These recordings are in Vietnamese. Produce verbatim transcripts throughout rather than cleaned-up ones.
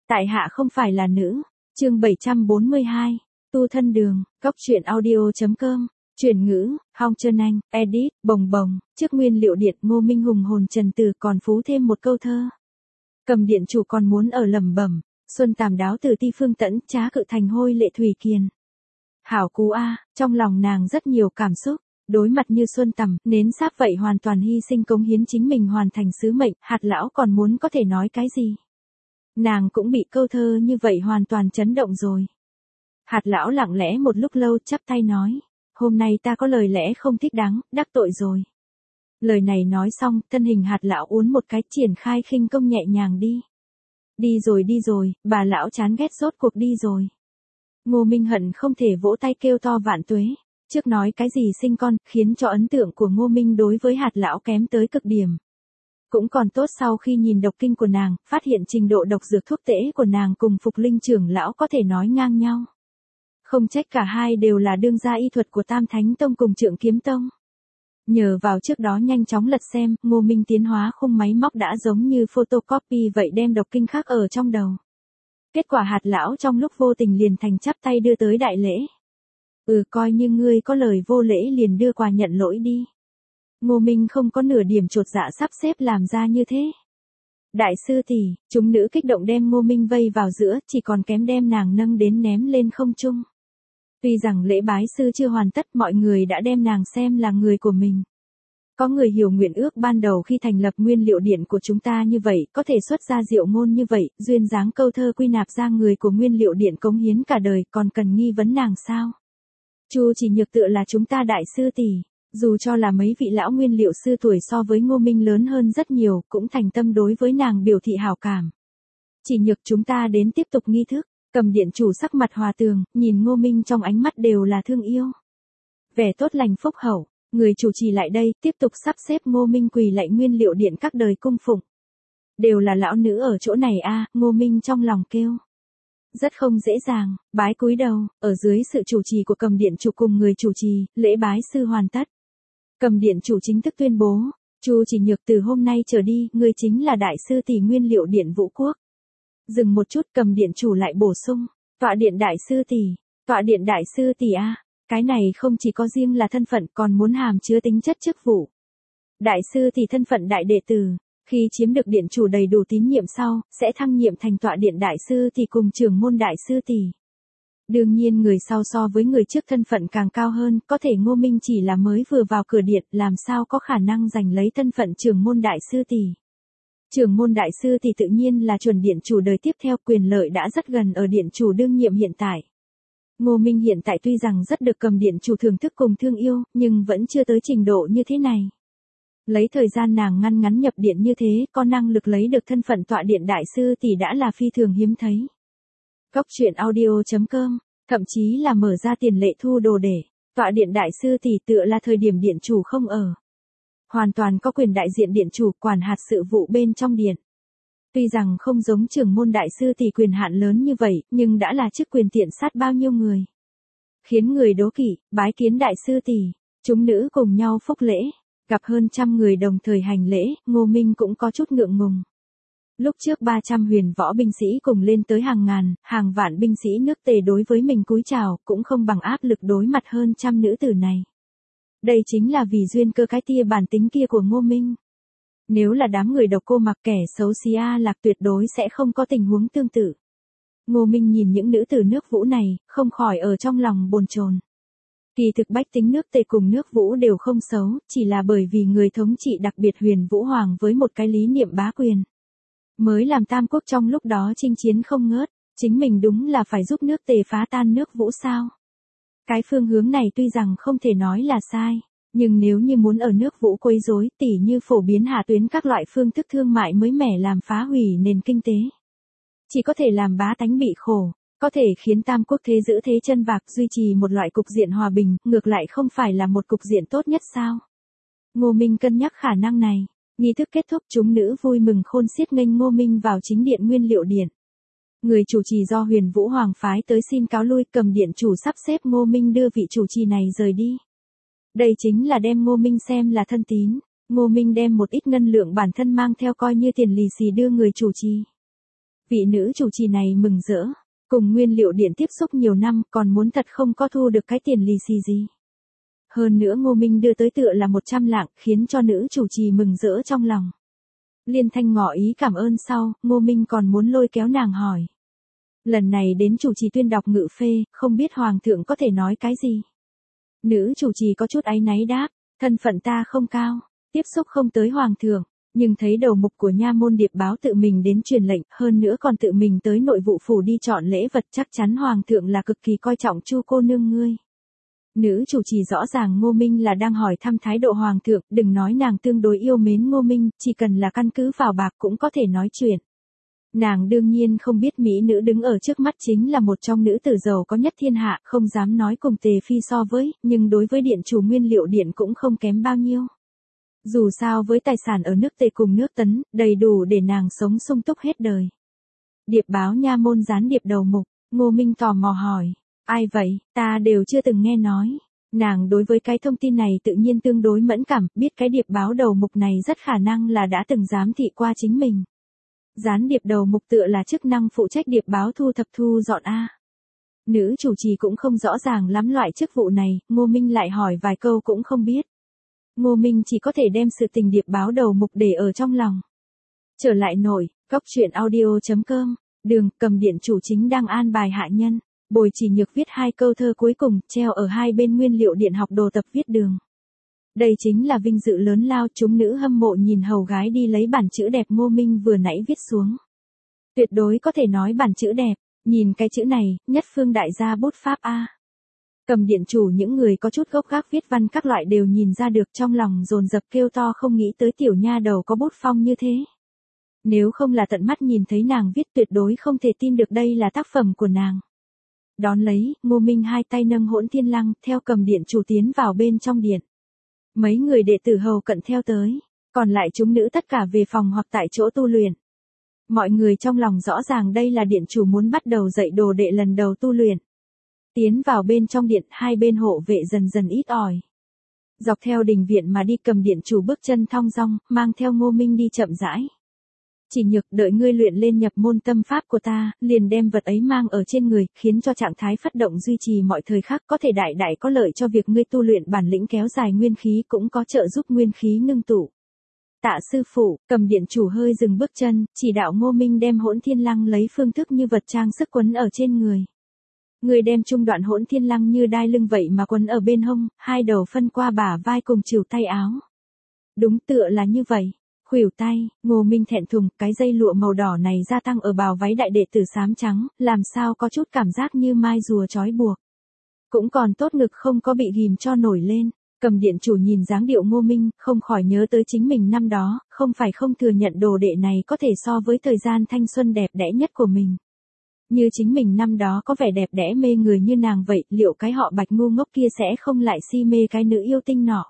Tại hạ không phải là nữ. Chương bảy trăm bốn mươi hai. Tu thân đường, góc truyện audio.com. Chuyển ngữ, Hong Trân Anh, edit, bồng bồng, trước nguyên liệu điện Ngô Minh hùng hồn trần từ còn phú thêm một câu thơ. Cầm điện chủ còn muốn ở lẩm bẩm, xuân tàm đáo từ ti phương tẫn trá cự thành hôi lệ thủy kiền. Hảo cú a, trong lòng nàng rất nhiều cảm xúc, đối mặt như xuân tầm, nến sáp vậy hoàn toàn hy sinh cống hiến chính mình hoàn thành sứ mệnh, hạt lão còn muốn có thể nói cái gì. Nàng cũng bị câu thơ như vậy hoàn toàn chấn động rồi. Hạt lão lặng lẽ một lúc lâu chắp tay nói, hôm nay ta có lời lẽ không thích đáng, đắc tội rồi. Lời này nói xong, thân hình hạt lão uốn một cái triển khai khinh công nhẹ nhàng đi. Đi rồi đi rồi, bà lão chán ghét rốt cuộc đi rồi. Ngô Minh hận không thể vỗ tay kêu to vạn tuế, trước nói cái gì sinh con, khiến cho ấn tượng của Ngô Minh đối với hạt lão kém tới cực điểm. Cũng còn tốt sau khi nhìn độc kinh của nàng, phát hiện trình độ độc dược thuốc tễ của nàng cùng Phục Linh trưởng lão có thể nói ngang nhau. Không trách cả hai đều là đương gia y thuật của Tam Thánh Tông cùng Trượng Kiếm Tông. Nhờ vào trước đó nhanh chóng lật xem, Ngô Minh tiến hóa khung máy móc đã giống như photocopy vậy đem độc kinh khác ở trong đầu. Kết quả hạt lão trong lúc vô tình liền thành chắp tay đưa tới đại lễ. Ừ, coi như ngươi có lời vô lễ liền đưa quà nhận lỗi đi. Ngô Minh không có nửa điểm chột dạ sắp xếp làm ra như thế. Đại sư tỷ, chúng nữ kích động đem Ngô Minh vây vào giữa, chỉ còn kém đem nàng nâng đến ném lên không trung. Tuy rằng lễ bái sư chưa hoàn tất, mọi người đã đem nàng xem là người của mình. Có người hiểu nguyện ước ban đầu khi thành lập nguyên liệu điện của chúng ta như vậy, có thể xuất ra diệu ngôn như vậy, duyên dáng câu thơ quy nạp ra người của nguyên liệu điện cống hiến cả đời, còn cần nghi vấn nàng sao? Chu Chỉ Nhược tựa là chúng ta đại sư tỷ, dù cho là mấy vị lão nguyên liệu sư tuổi so với Ngô Minh lớn hơn rất nhiều, cũng thành tâm đối với nàng biểu thị hảo cảm. Chỉ Nhược, chúng ta đến tiếp tục nghi thức. Cầm điện chủ sắc mặt hòa tường, nhìn Ngô Minh trong ánh mắt đều là thương yêu. Vẻ tốt lành phúc hậu, người chủ trì lại đây, tiếp tục sắp xếp Ngô Minh quỳ lạy nguyên liệu điện các đời cung phụng. Đều là lão nữ ở chỗ này a, Ngô Minh trong lòng kêu. Rất không dễ dàng, bái cúi đầu, ở dưới sự chủ trì của cầm điện chủ cùng người chủ trì, lễ bái sư hoàn tất. Cầm điện chủ chính thức tuyên bố, Chu Chỉ Nhược từ hôm nay trở đi, người chính là đại sư tỷ nguyên liệu điện Vũ Quốc. Dừng một chút, cầm điện chủ lại bổ sung, tọa điện đại sư tỷ, tọa điện đại sư tỷ a, cái này không chỉ có riêng là thân phận còn muốn hàm chứa tính chất chức vụ. Đại sư thì thân phận đại đệ tử, khi chiếm được điện chủ đầy đủ tín nhiệm sau, sẽ thăng nhiệm thành tọa điện đại sư thì cùng trưởng môn đại sư tỷ. Đương nhiên người sau so với người trước thân phận càng cao hơn, có thể Ngô Minh chỉ là mới vừa vào cửa điện, làm sao có khả năng giành lấy thân phận trưởng môn đại sư tỷ. Trưởng môn đại sư thì tự nhiên là chuẩn điện chủ đời tiếp theo, quyền lợi đã rất gần ở điện chủ đương nhiệm hiện tại. Ngô Minh hiện tại tuy rằng rất được cầm điện chủ thưởng thức cùng thương yêu, nhưng vẫn chưa tới trình độ như thế này. Lấy thời gian nàng ngăn ngắn nhập điện như thế, có năng lực lấy được thân phận tọa điện đại sư thì đã là phi thường hiếm thấy. Góc truyện audio.com, thậm chí là mở ra tiền lệ thu đồ để, tọa điện đại sư thì tựa là thời điểm điện chủ không ở. Hoàn toàn có quyền đại diện điện chủ quản hạt sự vụ bên trong điện. Tuy rằng không giống trưởng môn đại sư thì quyền hạn lớn như vậy, nhưng đã là chức quyền tiện sát bao nhiêu người. Khiến người đố kỵ, bái kiến đại sư tỷ, chúng nữ cùng nhau phúc lễ, gặp hơn trăm người đồng thời hành lễ, Ngô Minh cũng có chút ngượng ngùng. Lúc trước ba trăm huyền võ binh sĩ cùng lên tới hàng ngàn, hàng vạn binh sĩ nước Tề đối với mình cúi chào, cũng không bằng áp lực đối mặt hơn trăm nữ tử này. Đây chính là vì duyên cơ cái tia bản tính kia của Ngô Minh. Nếu là đám người độc cô mặc kẻ xấu xí A Lạc tuyệt đối sẽ không có tình huống tương tự. Ngô Minh nhìn những nữ tử nước Vũ này, không khỏi ở trong lòng bồn chồn. Kỳ thực bách tính nước Tề cùng nước Vũ đều không xấu, chỉ là bởi vì người thống trị đặc biệt Huyền Vũ Hoàng với một cái lý niệm bá quyền. Mới làm Tam Quốc trong lúc đó chinh chiến không ngớt, chính mình đúng là phải giúp nước Tề phá tan nước Vũ sao. Cái phương hướng này tuy rằng không thể nói là sai, nhưng nếu như muốn ở nước Vũ quấy rối, tỉ như phổ biến hạ tuyến các loại phương thức thương mại mới mẻ làm phá hủy nền kinh tế, chỉ có thể làm bá tánh bị khổ, có thể khiến Tam Quốc thế giữ thế chân vạc duy trì một loại cục diện hòa bình, ngược lại không phải là một cục diện tốt nhất sao? Ngô Minh cân nhắc khả năng này, nghi thức kết thúc chúng nữ vui mừng khôn xiết nghênh Ngô Minh vào chính điện nguyên liệu điện. Người chủ trì do Huyền Vũ Hoàng phái tới xin cáo lui, cầm điện chủ sắp xếp Ngô Minh đưa vị chủ trì này rời đi. Đây chính là đem Ngô Minh xem là thân tín, Ngô Minh đem một ít ngân lượng bản thân mang theo coi như tiền lì xì đưa người chủ trì. Vị nữ chủ trì này mừng rỡ, cùng nguyên liệu điện tiếp xúc nhiều năm còn muốn thật không có thu được cái tiền lì xì gì. Hơn nữa Ngô Minh đưa tới tựa là một trăm lạng, khiến cho nữ chủ trì mừng rỡ trong lòng. Liên Thanh ngỏ ý cảm ơn sau, Ngô Minh còn muốn lôi kéo nàng hỏi. Lần này đến chủ trì tuyên đọc ngự phê, không biết Hoàng thượng có thể nói cái gì. Nữ chủ trì có chút áy náy đáp, thân phận ta không cao, tiếp xúc không tới Hoàng thượng, nhưng thấy đầu mục của nha môn điệp báo tự mình đến truyền lệnh, hơn nữa còn tự mình tới nội vụ phủ đi chọn lễ vật, chắc chắn Hoàng thượng là cực kỳ coi trọng Chu cô nương ngươi. Nữ chủ trì rõ ràng Ngô Minh là đang hỏi thăm thái độ Hoàng thượng, đừng nói nàng tương đối yêu mến Ngô Minh, chỉ cần là căn cứ vào bạc cũng có thể nói chuyện. Nàng đương nhiên không biết mỹ nữ đứng ở trước mắt chính là một trong nữ tử giàu có nhất thiên hạ, không dám nói cùng Tề Phi so với, nhưng đối với điện chủ nguyên liệu điện cũng không kém bao nhiêu. Dù sao với tài sản ở nước Tề cùng nước Tấn, đầy đủ để nàng sống sung túc hết đời. Điệp báo nha môn gián điệp đầu mục, Ngô Minh tò mò hỏi, ai vậy, ta đều chưa từng nghe nói. Nàng đối với cái thông tin này tự nhiên tương đối mẫn cảm, biết cái điệp báo đầu mục này rất khả năng là đã từng giám thị qua chính mình. Gián điệp đầu mục tựa là chức năng phụ trách điệp báo thu thập thu dọn A. Nữ chủ trì cũng không rõ ràng lắm loại chức vụ này, Ngô Minh lại hỏi vài câu cũng không biết. Ngô Minh chỉ có thể đem sự tình điệp báo đầu mục để ở trong lòng. Trở lại nổi, góc truyện audio.com, đường, cầm điện chủ chính đang an bài hạ nhân. Bồi Chỉ Nhược viết hai câu thơ cuối cùng, treo ở hai bên nguyên liệu điện học đồ tập viết đường. Đây chính là vinh dự lớn lao, chúng nữ hâm mộ nhìn hầu gái đi lấy bản chữ đẹp Ngô Minh vừa nãy viết xuống. Tuyệt đối có thể nói bản chữ đẹp, nhìn cái chữ này, nhất phương đại gia bút pháp A. Cầm điện chủ những người có chút gốc gác viết văn các loại đều nhìn ra được, trong lòng dồn dập kêu to không nghĩ tới tiểu nha đầu có bút phong như thế. Nếu không là tận mắt nhìn thấy nàng viết tuyệt đối không thể tin được đây là tác phẩm của nàng. Đón lấy, Ngô Minh hai tay nâng hỗn thiên lăng, theo cầm điện chủ tiến vào bên trong điện. Mấy người đệ tử hầu cận theo tới, còn lại chúng nữ tất cả về phòng hoặc tại chỗ tu luyện. Mọi người trong lòng rõ ràng đây là điện chủ muốn bắt đầu dạy đồ đệ lần đầu tu luyện. Tiến vào bên trong điện, hai bên hộ vệ dần dần ít ỏi. Dọc theo đình viện mà đi, cầm điện chủ bước chân thong dong, mang theo Ngô Minh đi chậm rãi. Chỉ Nhược, đợi ngươi luyện lên nhập môn tâm pháp của ta, liền đem vật ấy mang ở trên người, khiến cho trạng thái phất động duy trì mọi thời khắc, có thể đại đại có lợi cho việc ngươi tu luyện bản lĩnh, kéo dài nguyên khí cũng có trợ giúp nguyên khí ngưng tụ. Tạ sư phụ, cầm điện chủ hơi dừng bước chân, chỉ đạo Ngô Minh đem hỗn thiên lăng lấy phương thức như vật trang sức quấn ở trên người. Ngươi đem trung đoạn hỗn thiên lăng như đai lưng vậy mà quấn ở bên hông, hai đầu phân qua bả vai cùng chiều tay áo. Đúng tựa là như vậy. Khuỷu tay, Ngô Minh thẹn thùng, cái dây lụa màu đỏ này gia tăng ở bào váy đại đệ tử xám trắng, làm sao có chút cảm giác như mai rùa trói buộc. Cũng còn tốt ngực không có bị ghim cho nổi lên. Cầm điện chủ nhìn dáng điệu Ngô Minh, không khỏi nhớ tới chính mình năm đó, không phải không thừa nhận đồ đệ này có thể so với thời gian thanh xuân đẹp đẽ nhất của mình. Như chính mình năm đó có vẻ đẹp đẽ mê người như nàng vậy, liệu cái họ Bạch ngu ngốc kia sẽ không lại si mê cái nữ yêu tinh nọ?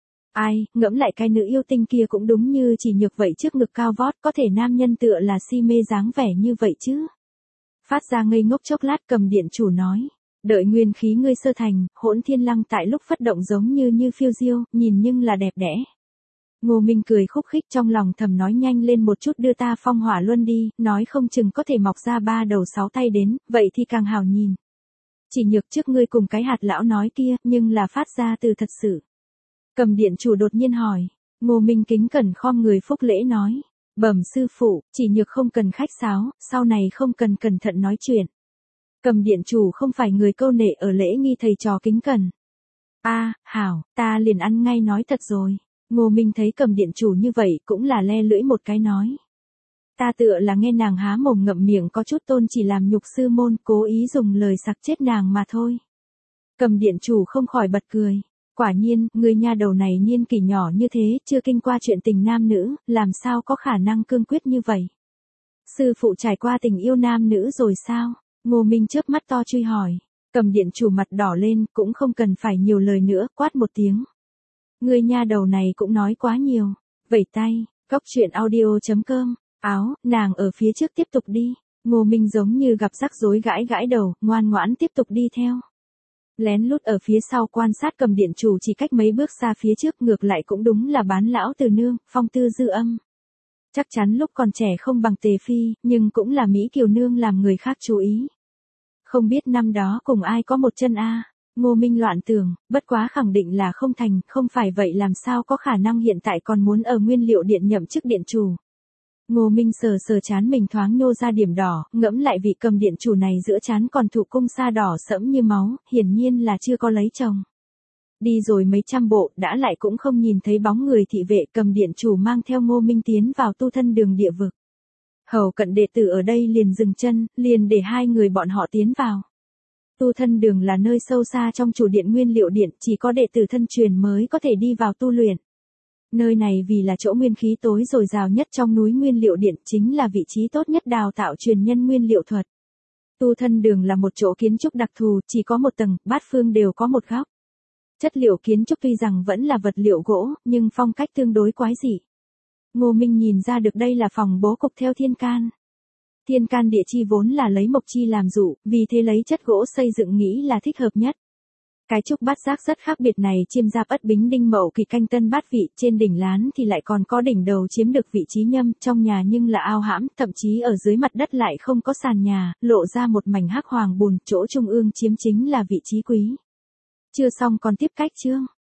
Ai, ngẫm lại cái nữ yêu tinh kia cũng đúng như Chỉ Nhược vậy, trước ngực cao vót, có thể nam nhân tựa là si mê dáng vẻ như vậy chứ. Phát ra ngây ngốc chốc lát, cầm điện chủ nói, đợi nguyên khí ngươi sơ thành, hỗn thiên lăng tại lúc phất động giống như như phiêu diêu, nhìn nhưng là đẹp đẽ. Ngô Minh cười khúc khích, trong lòng thầm nói nhanh lên một chút đưa ta phong hỏa luân đi, nói không chừng có thể mọc ra ba đầu sáu tay đến, vậy thì càng hào nhìn. Chỉ Nhược, trước ngươi cùng cái hạt lão nói kia, nhưng là phát ra từ thật sự. Cầm điện chủ đột nhiên hỏi, Ngô Minh kính cẩn khom người phúc lễ nói, bẩm sư phụ, Chỉ Nhược không cần khách sáo, sau này không cần cẩn thận nói chuyện. Cầm điện chủ không phải người câu nệ ở lễ nghi thầy trò kính cẩn. A, hảo, ta liền ăn ngay nói thật rồi. Ngô Minh thấy cầm điện chủ như vậy cũng là le lưỡi một cái nói. Ta tựa là nghe nàng há mồm ngậm miệng có chút tôn chỉ làm nhục sư môn, cố ý dùng lời sặc chết nàng mà thôi. Cầm điện chủ không khỏi bật cười. Quả nhiên, người nha đầu này niên kỷ nhỏ như thế, chưa kinh qua chuyện tình nam nữ, làm sao có khả năng cương quyết như vậy. Sư phụ trải qua tình yêu nam nữ rồi sao? Ngô Minh chớp mắt to truy hỏi. Cầm điện chủ mặt đỏ lên, cũng không cần phải nhiều lời nữa, quát một tiếng. Người nha đầu này cũng nói quá nhiều. Vẩy tay, góc truyện audio.com, áo, nàng ở phía trước tiếp tục đi. Ngô Minh giống như gặp rắc rối gãi gãi đầu, ngoan ngoãn tiếp tục đi theo. Lén lút ở phía sau quan sát, cầm điện chủ chỉ cách mấy bước xa phía trước, ngược lại cũng đúng là bán lão từ nương, phong tư dư âm. Chắc chắn lúc còn trẻ không bằng Tề Phi, nhưng cũng là Mỹ Kiều Nương làm người khác chú ý. Không biết năm đó cùng ai có một chân a. Ngô Minh loạn tưởng, bất quá khẳng định là không thành, không phải vậy làm sao có khả năng hiện tại còn muốn ở nguyên liệu điện nhậm chức điện chủ. Ngô Minh sờ sờ chán mình thoáng nhô ra điểm đỏ, ngẫm lại vị cầm điện chủ này giữa chán còn thụ cung sa đỏ sẫm như máu, hiển nhiên là chưa có lấy chồng. Đi rồi mấy trăm bộ, đã lại cũng không nhìn thấy bóng người thị vệ cầm điện chủ mang theo Ngô Minh tiến vào tu thân đường địa vực. Hầu cận đệ tử ở đây liền dừng chân, liền để hai người bọn họ tiến vào. Tu thân đường là nơi sâu xa trong chủ điện nguyên liệu điện, chỉ có đệ tử thân truyền mới có thể đi vào tu luyện. Nơi này vì là chỗ nguyên khí tối dồi dào nhất trong núi nguyên liệu điện, chính là vị trí tốt nhất đào tạo truyền nhân nguyên liệu thuật. Tu thân đường là một chỗ kiến trúc đặc thù, chỉ có một tầng, bát phương đều có một góc. Chất liệu kiến trúc tuy rằng vẫn là vật liệu gỗ, nhưng phong cách tương đối quái dị. Ngô Minh nhìn ra được đây là phòng bố cục theo thiên can. Thiên can địa chi vốn là lấy mộc chi làm dụ, vì thế lấy chất gỗ xây dựng nghĩ là thích hợp nhất. Cái trúc bát giác rất khác biệt này chiêm giáp ất bính đinh mậu kỳ canh tân bát vị, trên đỉnh lán thì lại còn có đỉnh đầu chiếm được vị trí nhâm, trong nhà nhưng là ao hãm, thậm chí ở dưới mặt đất lại không có sàn nhà, lộ ra một mảnh hắc hoàng bùn, chỗ trung ương chiếm chính là vị trí quý. Chưa xong còn tiếp cách chương.